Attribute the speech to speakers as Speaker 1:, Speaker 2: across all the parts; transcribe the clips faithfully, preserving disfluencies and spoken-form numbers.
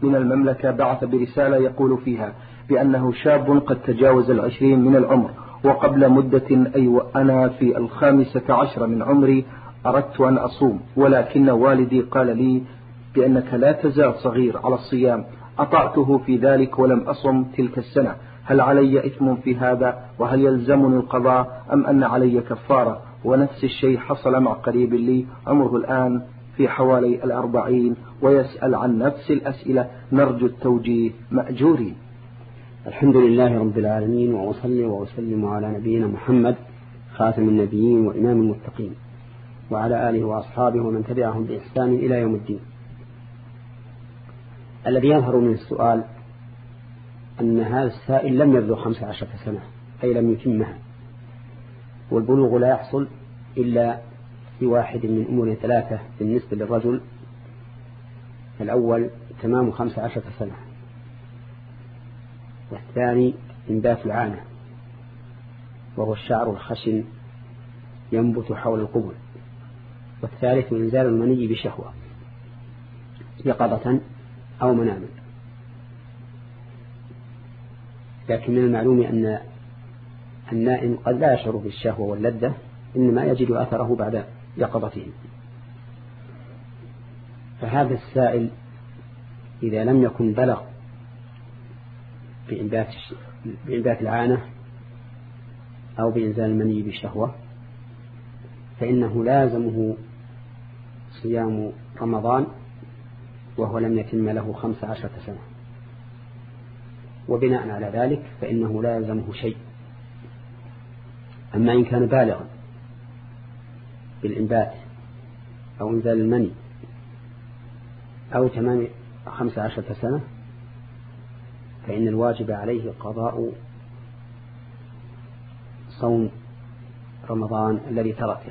Speaker 1: من المملكة بعث برسالة يقول فيها بأنه شاب قد تجاوز العشرين من العمر، وقبل مدة أي وأنا في الخامسة عشر من عمري أردت أن أصوم، ولكن والدي قال لي بأنك لا تزال صغير على الصيام. أطعته في ذلك ولم أصم تلك السنة. هل علي إثم في هذا؟ وهل يلزمني القضاء أم أن علي كفارة؟ ونفس الشيء حصل مع قريب لي عمره الآن في حوالي الأربعين ويسأل عن نفس الأسئلة، نرجو التوجيه مأجورين.
Speaker 2: الحمد لله رب العالمين، وأصلي وأسلم على نبينا محمد خاتم النبيين وإمام المتقين، وعلى آله وأصحابه ومن تبعهم بإحسان إلى يوم الدين. الذي يظهر من السؤال أن هذا السائل لم يبلغ خمس عشرة سنة، أي لم يتمها، والبلوغ لا يحصل إلا في واحد من أمور ثلاثة بالنسبة للرجل. الأول تمام خمس عشرة سنة، والثاني إنبات العانة وهو الشعر الخشن ينبت حول القبل، والثالث إنزال المني بشهوة يقظة أو مناما. لكن من المعلوم أن النائم قد لا يشعر بالشهوة واللذة، إنما يجد أثره بعد يقظته. فهذا السائل إذا لم يكن بلغ بإنبات بإنبات العانة أو بإنزال المني بالشهوة فإنه لازمه صيام رمضان وهو لم يتم له خمس عشرة سنة، وبناء على ذلك فإنه لا يلزمه شيء. أما إن كان بالغا بالإنبات أو إنزال المني أو تمام خمس عشرة سنة فإن الواجب عليه قضاء صوم رمضان الذي تركه،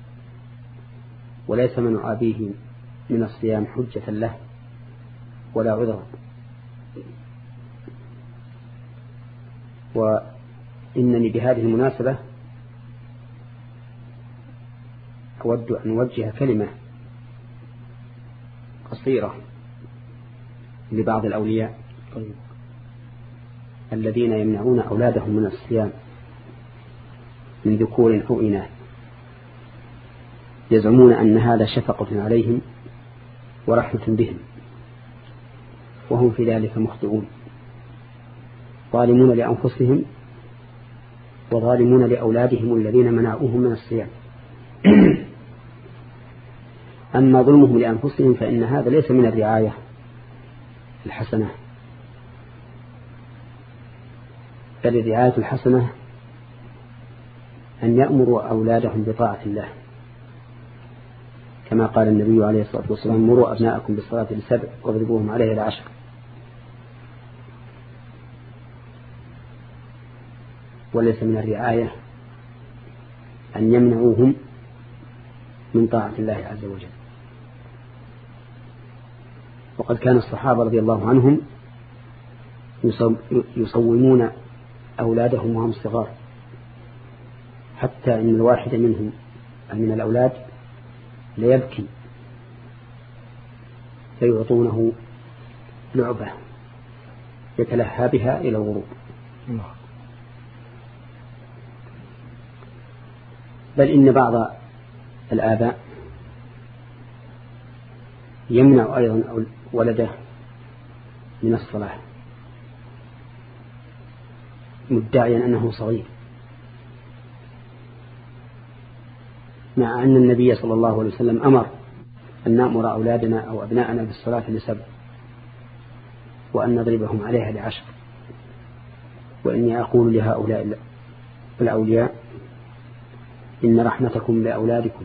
Speaker 2: وليس من أبيه من الصيام حجة له ولا عذر. وإنني بهذه المناسبة أود أن أوجه كلمة قصيرة لبعض الأولياء الذين يمنعون أولادهم من الصيام من ذكور أو إناث، يزعمون أن هذا شفقة عليهم ورحمة بهم، وهم في ذلك مخطئون، ظالمون لأنفسهم وظالمون لأولادهم الذين منعوهم من الصيام. أما ظلمهم لأنفسهم فإن هذا ليس من الرعاية الحسنة، بل الرعاية الحسنة أن يأمروا أولادهم بطاعة الله، كما قال النبي عليه الصلاة والسلام: مروا أبناءكم بالصلاة لسبع واضربوهم عليه لعشر. وليس من الرعاية أن يمنعوهم من طاعة الله عز وجل. وقد كان الصحابة رضي الله عنهم يصومون أولادهم وهم صغار، حتى إن الواحد منهم من الأولاد ليبكي فيعطونه لعبة يتلهى بها إلى الغروب. بل إن بعض الآباء يمنع أيضا ولده من الصلاة مدعيا أنه صغير، مع أن النبي صلى الله عليه وسلم أمر أن نأمر أولادنا أو أبناءنا بالصلاة لسبع وأن نضربهم عليها لعشر. وإني أقول لهؤلاء الأولياء: إن رحمتكم لأولادكم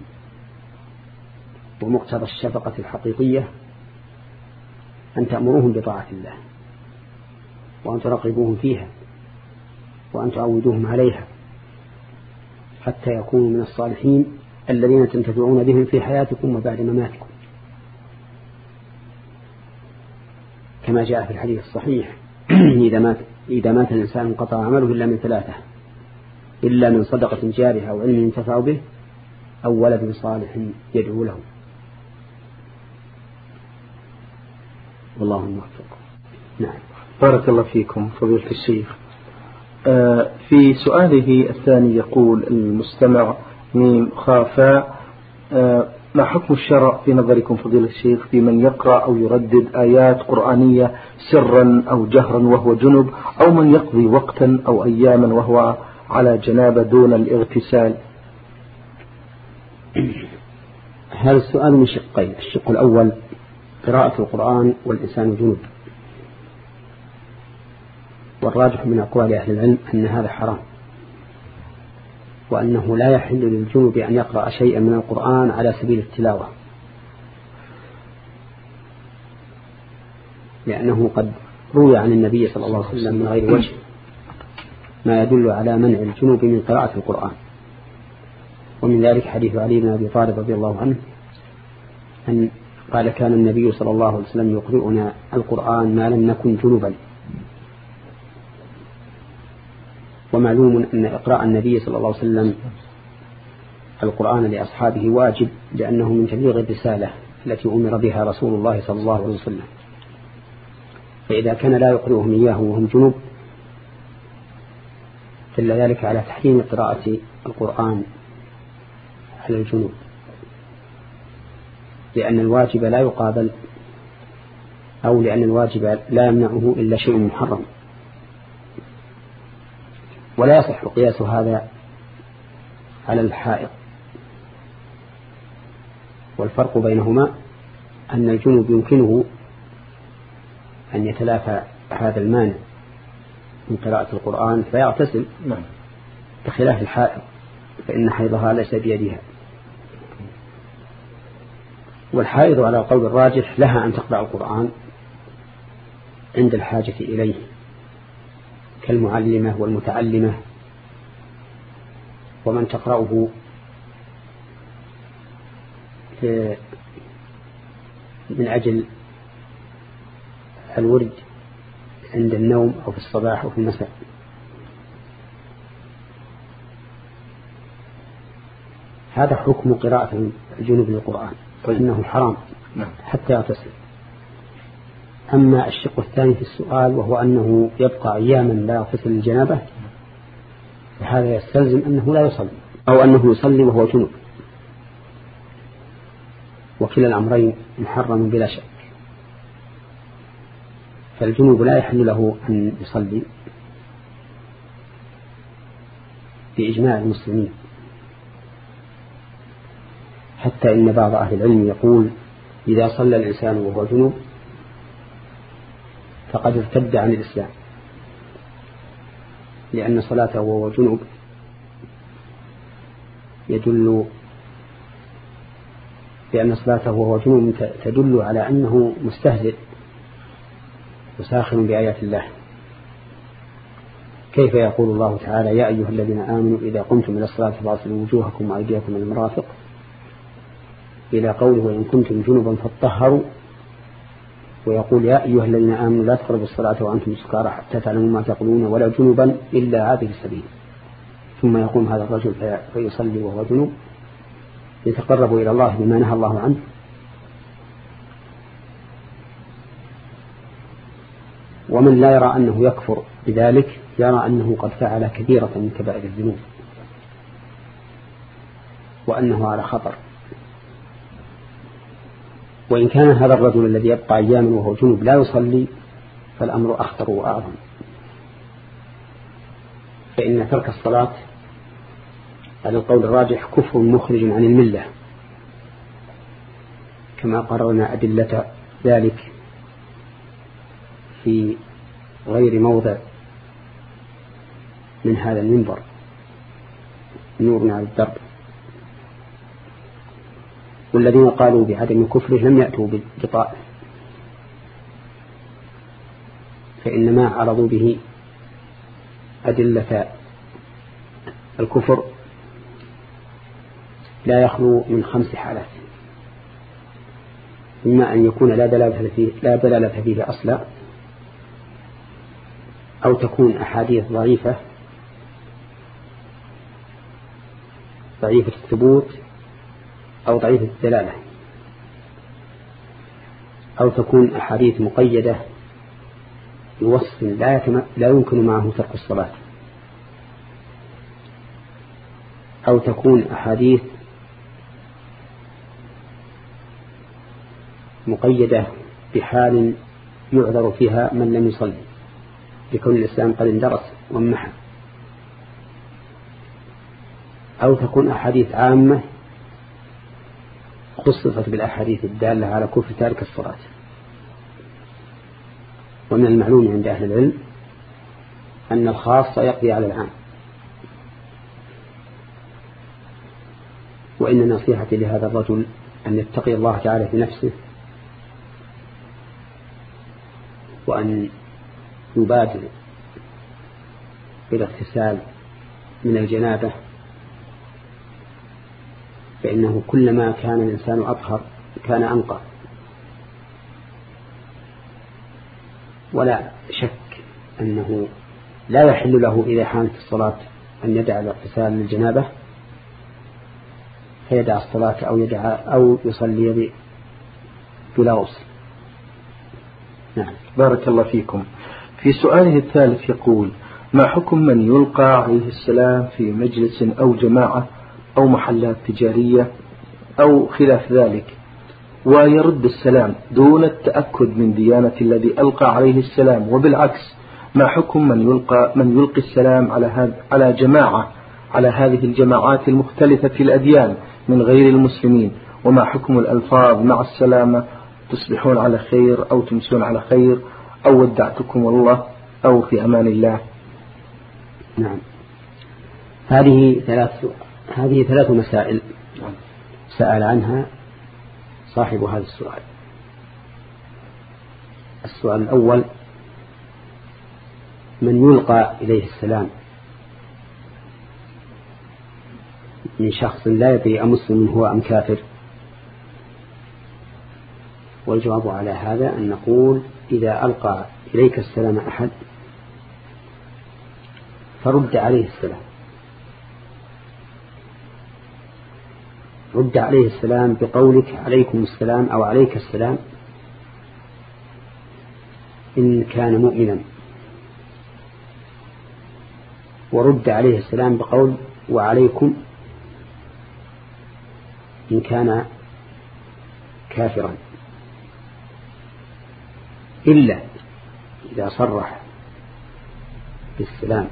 Speaker 2: ومقتضى الشفقة الحقيقية أن تأمروهم بطاعة الله، وأن ترقبوهم فيها، وأن تعودوهم عليها، حتى يكونوا من الصالحين الذين تنتفعون بهم في حياتكم وبعد مماتكم، كما جاء في الحديث الصحيح: إذا مات, إذا مات الإنسان انقطع عمله إلا من ثلاثة: إلا من صدقة جارها أو علم ينتفع به أو ولد صالح يدعو له. والله الموفق. نعم.
Speaker 1: بارك الله فيكم فضيلة الشيخ. آه في سؤاله الثاني يقول المستمع ميم خافا آه ما حكم الشرع في نظركم فضيلة الشيخ في من يقرأ أو يردد آيات قرآنية سرا أو جهرا وهو جنب، أو من يقضي وقتا أو أياما وهو على جنابة دون الاغتسال؟
Speaker 2: هذا السؤال من شقين. الشق الأول قراءة القرآن والإنسان جنب، والراجح من أقوال أهل العلم أن هذا حرام، وأنه لا يحل للجنب أن يقرأ شيئا من القرآن على سبيل التلاوة، لأنه قد روي عن النبي صلى الله عليه وسلم من غير وجه ما يدل على منع الجنوب من قراءة القرآن. ومن ذلك حديث علي بن أبي طالب رضي الله عنه أن قال كان النبي صلى الله عليه وسلم يقرئنا القرآن ما لم نكن جنبا. ومعلوم أن إقراء النبي صلى الله عليه وسلم القرآن لأصحابه واجب، لأنه من تبليغ الرسالة التي أمر بها رسول الله صلى الله عليه وسلم. فإذا كان لا يقرئهم إياه وهم جنب دل ذلك على تحريم قراءة القرآن على الجنوب، لأن الواجب لا يقابل، أو لأن الواجب لا يمنعه إلا شيء محرم. ولا يصح قياس هذا على الحائض، والفرق بينهما أن الجنوب يمكنه أن يتلافى هذا المانع من قراءة القرآن فيغتسل، بخلاف الحائض فإن حيضها ليس بيدها. والحائض على القول الراجح لها أن تقرأ القرآن عند الحاجة إليه كالمعلمة والمتعلمة، ومن تقرأه من أجل الورد عند النوم أو في الصباح أو في المساء. هذا حكم قراءة الجنوب للقرآن، إنه حرام حتى يغتسل. أما الشق الثاني في السؤال وهو أنه يبقى أياما لا يغتسل الجنابة، فهذا يستلزم أنه لا يصلي، أو أنه يصلي وهو جنوب، وكلا الأمرين محرم بلا شك. فالجنوب لا يحل له أن يصلي بإجماع المسلمين، حتى إن بعض أهل العلم يقول إذا صلى الإنسان وهو جنوب فقد ارتد عن الإسلام، لأن صلاته وهو جنوب يدل لأن صلاته وهو جنوب تدل على أنه مستهزئ وساخر بآيات الله. كيف يقول الله تعالى يا أيها الذين آمنوا إذا قمتم إلى الصلاة فاغسلوا وجوهكم وأيديكم إلى المرافق، إلى قوله وإن كنتم جنبا فاطهروا، ويقول يا أيها الذين آمنوا لا تقربوا الصلاة وأنتم سكارى حتى تعلموا ما تقولون ولا جنبا إلا عابر السبيل. ثم يقوم هذا الرجل فيصلي وهو جنوب يتقرب إلى الله بما نهى الله عنه. ومن لا يرى أنه يكفر بذلك يرى أنه قد فعل كبيرة من كبائر الذنوب وأنه على خطر. وإن كان هذا الرجل الذي يبقى أياما وهو جنوب لا يصلي فالأمر أخطر وأعظم، فإن ترك الصلاة على القول الراجح كفر مخرج عن الملة، كما قررنا أدلة ذلك في غير موضع من هذا المنبر نورنا على الدرب. والذين قالوا بعدم كفره لم يأتوا بالطائف، فإنما عرضوا به أدلة الكفر لا يخلو من خمس حالات: إما أن يكون لا دلالة فيه, لا دلالة فيه أصلا، أو تكون أحاديث ضعيفة ضعيفة الثبوت أو ضعيفة الدلالة. أو تكون أحاديث مقيدة بوصف لا, يتم... لا يمكن معه ترك الصلاة، أو تكون أحاديث مقيدة بحال يعذر فيها من لم يصلي لكون الإسلام قد اندرس وانمحى، أو تكون أحاديث عامة خصصت بالأحاديث الدالة على كفر تارك الصلاة. ومن المعلوم عند أهل العلم أن الخاص يقضي على العام. وإن نصيحتي لهذا الرجل أن يتقي الله تعالى في نفسه، وأن يبادر بالاغتسال من الجنابة، فإنه كلما كان الإنسان أطهر كان أنقى. ولا شك أنه لا يحل له إذا حانت الصلاة أن يدع الاغتسال للجنابة فيدع الصلاة أو يدع أو يصلي بلا غسل.
Speaker 1: نعم، بارك الله فيكم. في سؤاله الثالث يقول: ما حكم من يلقى عليه السلام في مجلس أو جماعة أو محلات تجارية أو خلاف ذلك ويرد السلام دون التأكد من ديانة الذي ألقى عليه السلام، وبالعكس ما حكم من يلقى من يلقي السلام على هذا على جماعة على هذه الجماعات المختلفة الأديان من غير المسلمين؟ وما حكم الألفاظ مع السلامة: تصبحون على خير أو تمسون على خير أو ودعتكم الله أو في أمان الله؟
Speaker 2: نعم، هذه ثلاث هذه ثلاث مسائل سأل عنها صاحب هذا السؤال. السؤال الأول: من يلقى إليه السلام من شخص لا يدري أمسلم هو أم كافر؟ والجواب على هذا أن نقول: إذا ألقى إليك السلام أحد فرد عليه السلام، رد عليه السلام بقولك عليكم السلام أو عليك السلام إن كان مؤمنا، ورد عليه السلام بقول وعليكم إن كان كافرا، إلا إذا صرح بالسلام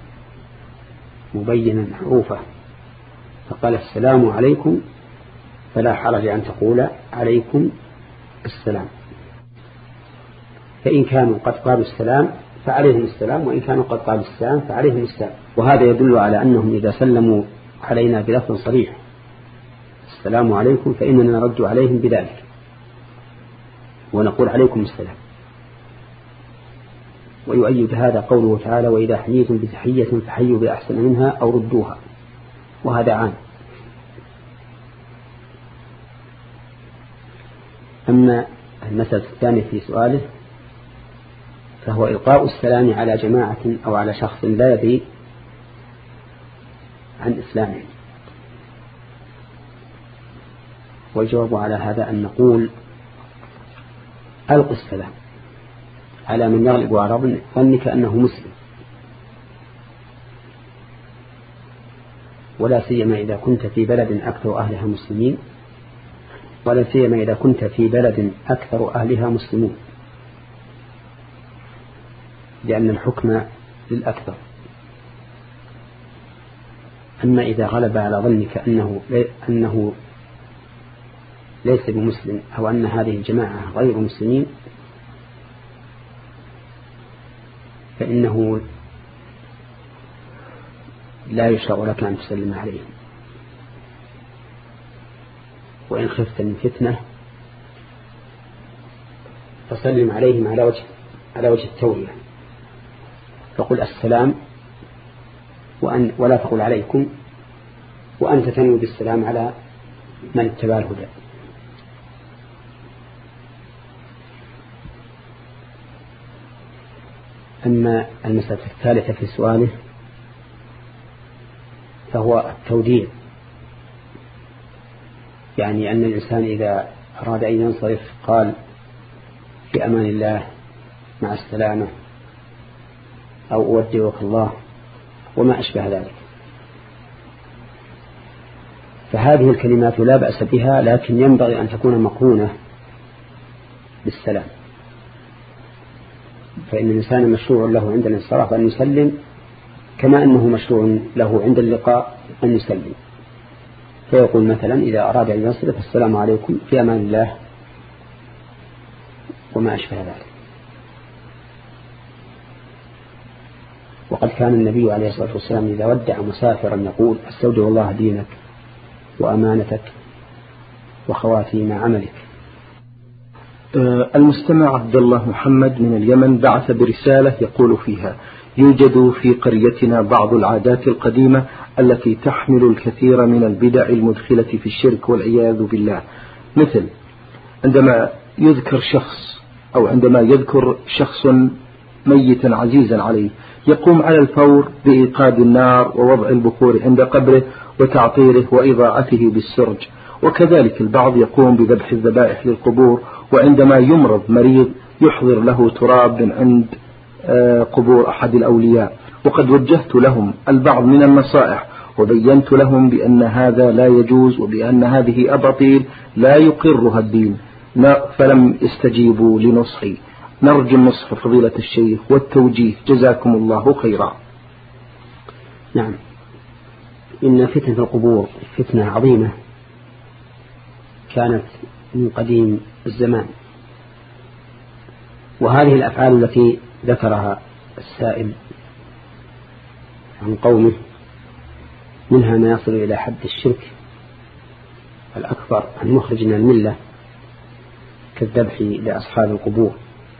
Speaker 2: مبينا حروفه فقال السلام عليكم فلا حرج أن تقول عليكم السلام. فإن كانوا قد قالوا السلام فعليهم السلام، وإن كانوا قد قالوا السلام فعليهم السلام. وهذا يدل على أنهم إذا سلموا علينا بلفظ صريح السلام عليكم فإننا نرد عليهم بذلك ونقول عليكم السلام. ويؤيد هذا قوله تعالى: وإذا حييتم بتحية فحيوا بأحسن منها أو ردوها، وهذا عام. أما المسألة الثانية في سؤاله فهو إلقاء السلام على جماعة أو على شخص لا يدري عن إسلامه. والجواب على هذا أن نقول: ألق السلام على من يغلب على ظنك أنه مسلم، ولا سيما إذا كنت في بلد أكثر أهلها مسلمين، ولا سيما إذا كنت في بلد أكثر أهلها مسلمون، لأن الحكم للأكثر. أما إذا غلب على ظنك أنه, أنه ليس بمسلم أو أن هذه الجماعة غير مسلمين فإنه لا يشرع لك أن تسلم عليهم. وإن خفت من فتنة فسلم عليهم على وجه على وجه التوعية، فقل السلام وأن ولا تقل عليكم، وأنت تنوي بالسلام على من اتبع الهدى. أما المسألة الثالثة في سؤاله فهو التوديع، يعني أن الإنسان إذا أراد أن ينصرف قال في أمان الله مع السلامة أو أودعك الله وما أشبه ذلك. فهذه الكلمات لا بأس بها، لكن ينبغي أن تكون مقرونة بالسلام، فإن الإنسان مشروع له عند الانصراف أن يسلم كما أنه مشروع له عند اللقاء أن يسلم. فيقول مثلا إذا أراد أن ينصرف السلام عليكم في أمان الله وما أشبه ذلك. وقد كان النبي عليه الصلاة والسلام إذا ودع مسافرا يقول استودع الله دينك وأمانتك وخواتيم عملك.
Speaker 1: المستمع عبد الله محمد من اليمن بعث برسالة يقول فيها: يوجد في قريتنا بعض العادات القديمة التي تحمل الكثير من البدع المدخلة في الشرك والعياذ بالله، مثل عندما يذكر شخص أو عندما يذكر شخص ميتا عزيزا عليه يقوم على الفور بإيقاد النار ووضع البخور عند قبره وتعطيره وإضاءته بالسرج. وكذلك البعض يقوم بذبح الذبائح للقبور، وعندما يمرض مريض يحضر له تراب من عند قبور أحد الأولياء. وقد وجهت لهم البعض من النصائح وبينت لهم بأن هذا لا يجوز وبأن هذه أباطيل لا يقرها الدين، فلم يستجيبوا لنصحي. نرجو النصح فضيلة الشيخ والتوجيه، جزاكم الله خيرا.
Speaker 2: نعم، إن فتنة القبور فتنة عظيمة كانت من قديم الزمان، وهذه الأفعال التي ذكرها السائل عن قومه منها ما يصل إلى حد الشرك الأكبر المخرج من الملة كالذبح لأصحاب القبور،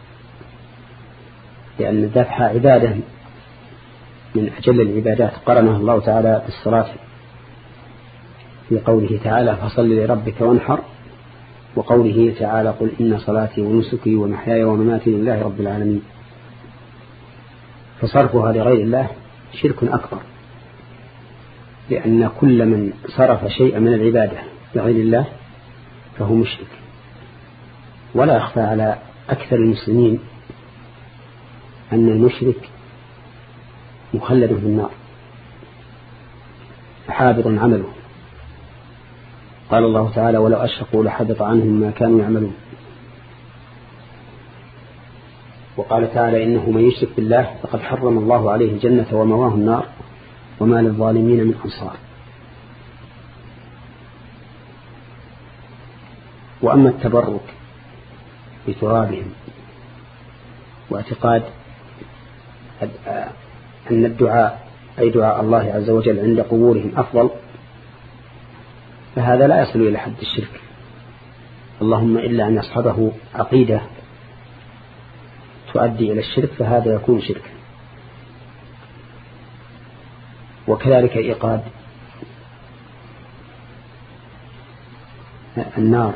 Speaker 2: لأن الذبح عبادة من أجل العبادات قرنها الله تعالى بالصلاة في قوله تعالى فصل لربك وانحر، وقوله تعالى قل إن صلاتي ونسكي ومحياي ومماتي لله رب العالمين. فصرفها لغير الله شرك أكبر، لأن كل من صرف شيئا من العبادة لغير الله فهو مشرك. ولا يخفى على أكثر المسلمين أن المشرك مخلد في النار حابط عمله. قال الله تعالى ولو أشركوا لحبط عنهم ما كانوا يعملون. وقال تعالى إنه من يشرك بالله فقد حرم الله عليه الجنة ومواه النار وما للظالمين من أنصار. وأما التبرك بترابهم واعتقاد أن الدعاء أي دعاء الله عز وجل عند قبورهم أفضل، فهذا لا يصل إلى حد الشرك، اللهم إلا أن يصحبه عقيدة تؤدي إلى الشرك فهذا يكون شركا. وكذلك إيقاد النار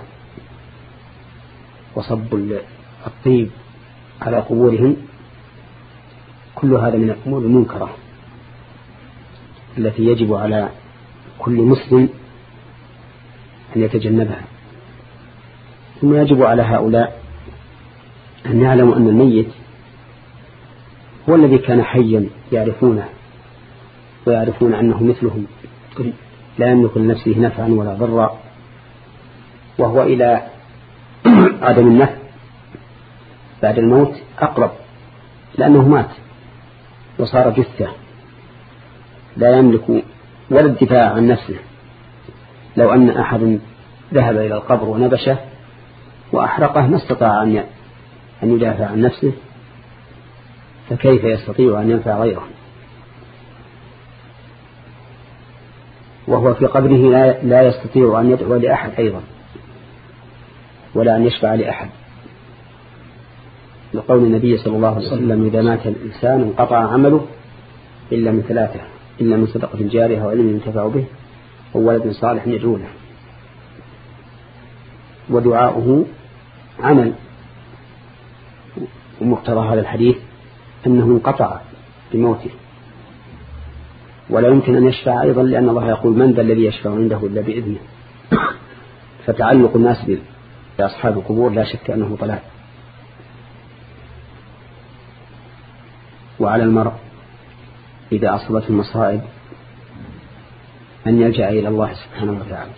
Speaker 2: وصب الطيب على قبورهم كل هذا من الأمور المنكرة التي يجب على كل مسلم أن يتجنبها. ثم يجب على هؤلاء أن يعلموا أن الميت هو الذي كان حيا يعرفونه ويعرفون أنه مثلهم لا يملك لنفسه نفعا ولا ضرا، وهو إلى عدم النفع بعد الموت أقرب، لأنه مات وصار جثة لا يملك ولا الدفاع عن نفسه. لو أن أحد ذهب إلى القبر ونبشه وأحرقه ما استطاع أن يدافع عن نفسه، فكيف يستطيع أن ينفع غيره؟ وهو في قبره لا يستطيع أن يدعو لأحد أيضا ولا أن يشفع لأحد، لقول النبي صلى الله عليه وسلم إذا مات الإنسان انقطع عمله إلا من ثلاثة، إلا من صدقة جارية وعلم ينتفع به وولد صالح يدعو له. ودعاؤه عمل، ومقتضى هذا الحديث أنه انقطع بموته ولا يمكن أن يشفع أيضا، لأن الله يقول من ذا الذي يشفع عنده إلا بإذنه. فتعلق الناس بأصحاب القبور لا شك أنه ضلال. وعلى المرء إذا أصابته المصائب أن يلجأ إلى الله سبحانه وتعالى.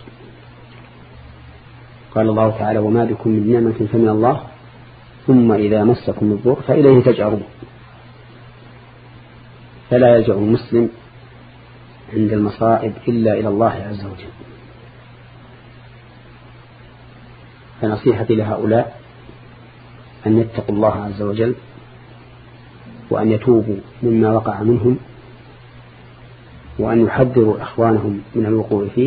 Speaker 2: قال الله تعالى: وما بكم من نعمة فمن الله ثم إذا مسكم الضر فإليه تجأرون. فلا يلجأ المسلم عند المصائب إلا إلى الله عز وجل. فنصيحتي لهؤلاء أن يتقوا الله عز وجل وأن يتوبوا مما وقع منهم وأن يحذروا إخوانهم من الوقوع فيه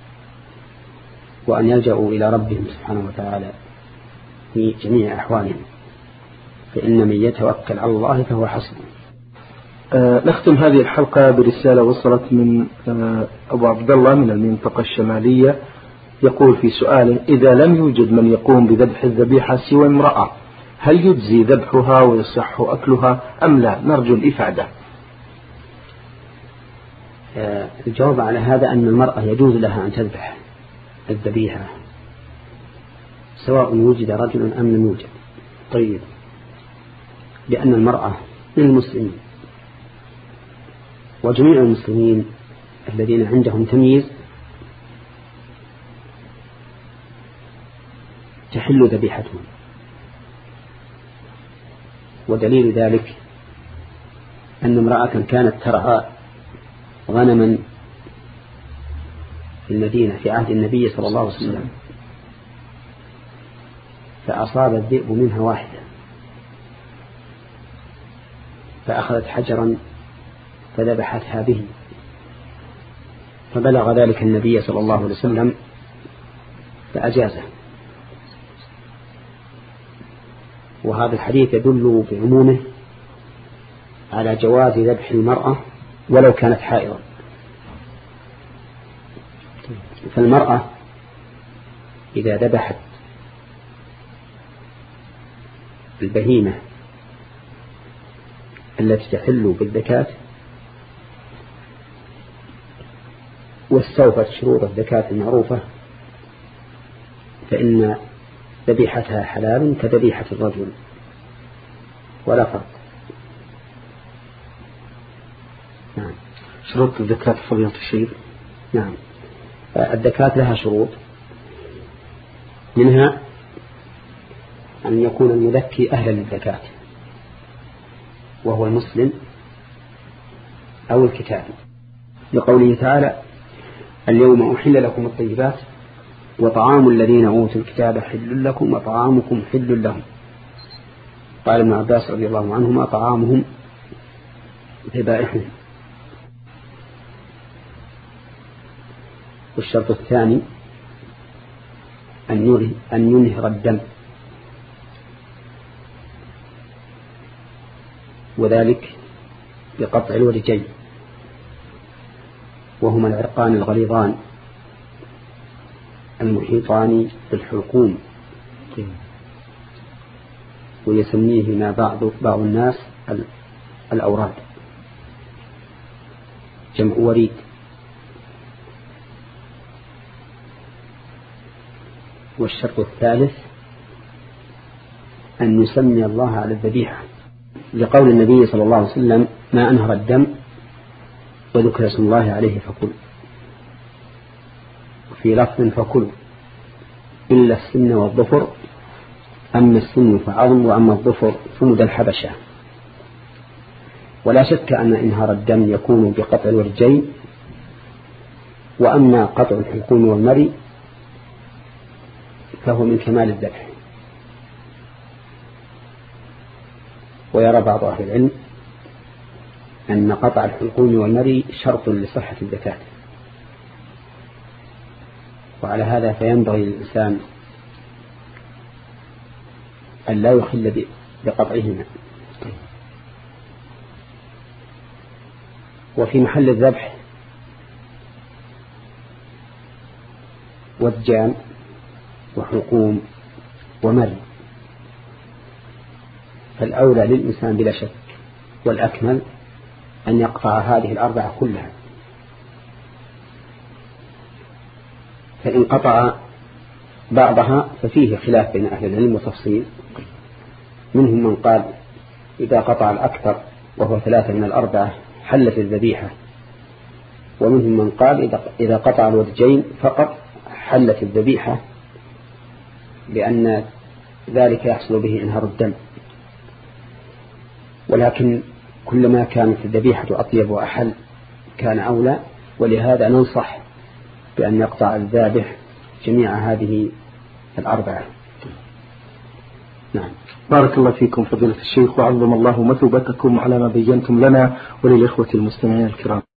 Speaker 2: وأن يلجأوا إلى ربهم سبحانه وتعالى في جميع أحوالهم، فإن من يتوكل على الله فهو حسبه.
Speaker 1: أه نختم هذه الحلقة برسالة وصلت من أه أبو عبد الله من المنطقة الشمالية، يقول في سؤاله: إذا لم يوجد من يقوم بذبح الذبيحة سوى امرأة، هل يجزي ذبحها ويصح أكلها أم لا؟ نرجو الإفادة.
Speaker 2: أه الجواب على هذا أن المرأة يجوز لها أن تذبح الذبيحة سواء وجد رجل أم لم يوجد. طيب، لأن المرأة من المسلمين، وجميع المسلمين الذين عندهم تمييز تحل ذبيحتهم. ودليل ذلك أن امرأة كانت ترعى غنما في المدينة في عهد النبي صلى الله عليه وسلم، فأصاب الذئب منها واحدة، فأخذت حجرا فذبحتها به، فبلغ ذلك النبي صلى الله عليه وسلم فأجازه. وهذا الحديث يدل بعمومه على جواز ذبح المرأة ولو كانت حائضا. فالمرأة إذا ذبحت البهيمة التي تحل بالزكاة واستوفت شروط الزكاة المعروفة فإن ذبيحتها حلال كذبيحة الرجل ولا فرق. نعم.
Speaker 1: شروط الزكاة فضيلة الشيخ.
Speaker 2: نعم، الزكاة لها شروط، منها أن يكون المذكي أهلا للزكاة وهو المسلم أو الكتابي، لقوله تعالى: اليوم أحل لكم الطيبات وطعام الذين أوتوا الكتاب حل لكم وطعامكم حل لهم. قال ابن عباس رضي الله عنهما: طعامهم ذبائحهم. والشرط الثاني أن ينهر الدم، وذلك بقطع الورجين وهما العرقان الغليظان المحيطان بالحلقوم، ويسميهما بعض بعض الناس الأوراد، جمع وريد. والشرط الثالث أن يسمي الله على الذبيحة، لقول النبي صلى الله عليه وسلم: ما أنهر الدم وذكر اسم الله عليه فكل. وفي لفظ: فكلوا إلا السن والظفر، أما السن فعظم وأما الظفر فمد الحبشة. ولا شك أن إنهار الدم يكون بقطع الورجين، وأما قطع الحلقوم والمري فهو من كمال الذبح. ويرى بعض أهل العلم أن قطع الحلقوم والمري شرط لصحة الزكاة، وعلى هذا فينبغي للإنسان أن لا يخل بقطعهما. وفي محل الذبح وجان وحلقوم ومري، فالأولى للإنسان بلا شك والأكمل أن يقطع هذه الأربعة كلها. فإن قطع بعضها ففيه خلاف بين أهل العلم وتفصيل، منهم من قال إذا قطع الأكثر وهو ثلاثة من الأربعة حلت الذبيحة. ومنهم من قال إذا قطع الودجين فقط حلت الذبيحة، لأن ذلك يحصل به انهار الدم. ولكن كلما كانت الذبيحة أطيب وأحل كان أولى، ولهذا ننصح بأن يقطع الذابح جميع هذه الأربعة. نعم.
Speaker 1: بارك الله فيكم فضيلة الشيخ، وعظم الله مثوبتكم على ما بينتم لنا وللإخوة المستمعين الكرام.